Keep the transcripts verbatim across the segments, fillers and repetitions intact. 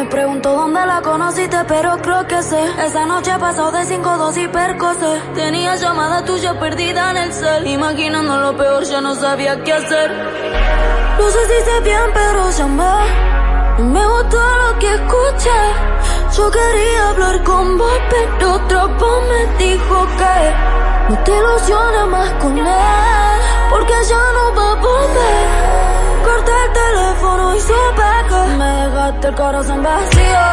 Me pregunto dónde la conociste, pero creo que sé. Esa noche pasó de cinco, dos y percocé. Tenía llamada tuya perdida en el cel. Imaginando lo peor, ya no sabía qué hacer. No sé si sé bien, pero llamé. Me gustó lo que escuché. Yo quería hablar con vos, pero otra voz me dijo que no te ilusiones más con él, porque ya no va a volver. Corté el teléfono y supe que me dejaste el corazón vacío.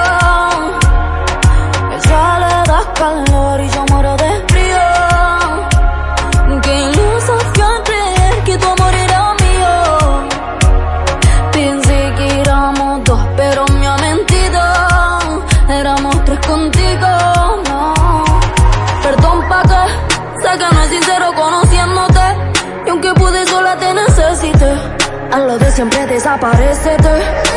Ella le da calor y yo muero de frío. Qué iluso fue creer que tu amor era mío. Pensé que éramos dos, pero me ha mentido. Éramos tres contigo, no. Perdón pa' que, sé que no es sincero conociéndote. Y aunque pude sola te necesité. A lo de siempre desaparecete.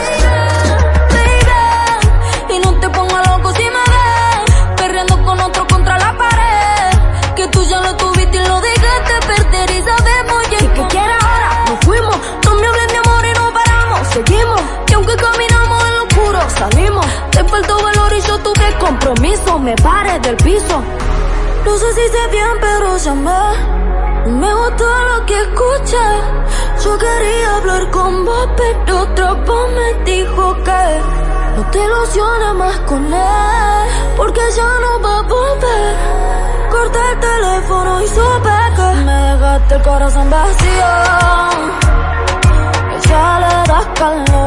Baby, y no te pongas loco si me ves perreando con otro contra la pared. Que tú ya lo tuviste y lo dejaste perder y sabemos ya. ¿Y qué quieres ahora? Nos fuimos, no me hables de amor y no paramos. Seguimos, y aunque caminamos en lo oscuro, salimos. Te faltó valor y yo tuve compromiso. Me paré del piso. No sé si sé bien, pero llamé. Me gustó lo que escuché. Yo quería hablar con vos, pero otra voz me dijo que no te ilusiones más con él, porque ya no va a volver. Corté el teléfono y supe que me dejaste el corazón vacío. Ella le da calor